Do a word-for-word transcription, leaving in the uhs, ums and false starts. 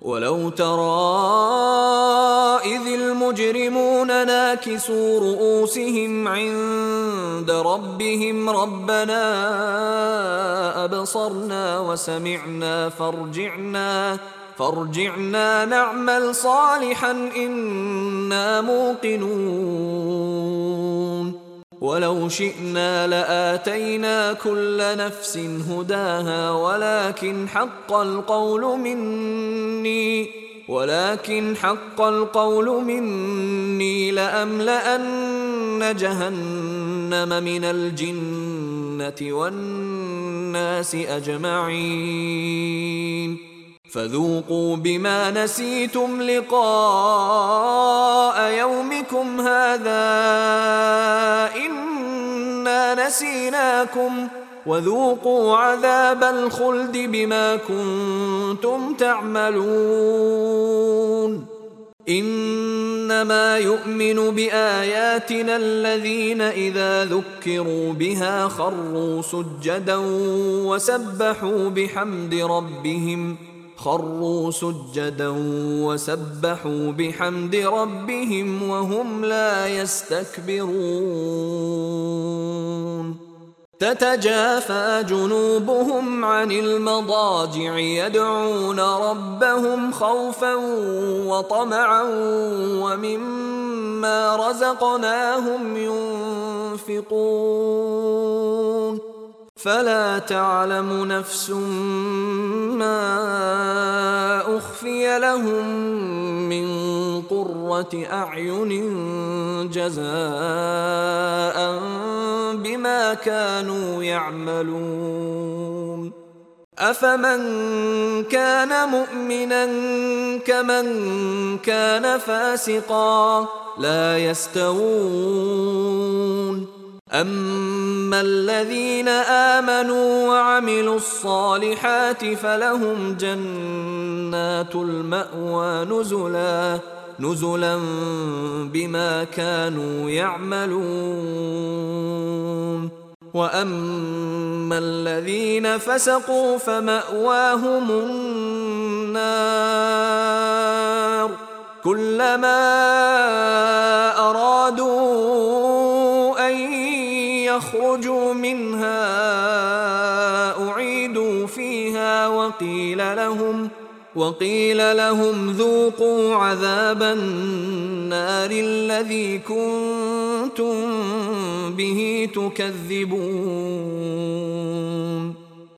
ولو ترى إذ المجرمون ناكسوا رؤوسهم عند ربهم ربنا أبصرنا وسمعنا فارجعنا فارجعنا نعمل صالحا إنا موقنون ولو شئنا لآتينا كل نفس هداها ولكن حق القول مني ولكن حق القول مني لأملأن جهنم من الجنة والناس أجمعين فذوقوا بما نسيتم لقاء يومكم هذا إنا نسيناكم وذوقوا عذاب الخلد بما كنتم تعملون إنما يؤمن بآياتنا الذين إذا ذكروا بها خروا سجدا وسبحوا بحمد ربهم خروا سجدا وسبحوا بحمد ربهم وهم لا يستكبرون تتجافى جنوبهم عن المضاجع يدعون ربهم خوفا وطمعا ومما رزقناهم ينفقون فلا تعلم نفس ما أخفي لهم من قرة أعين جزاء بما كانوا يعملون أفمن كان مؤمنا كمن كان فاسقا لا يستوون أما الذين آمنوا وعملوا الصالحات فلهم جنات المأوى نزلا نزلا بما كانوا يعملون وأما الذين فسقوا فمأواهم النار كلما أرادوا أن يخرجوا منها أعيدوا فيها وقيل لهم وقيل لهم ذوقوا عذاب النار الذي كنتم به تكذبون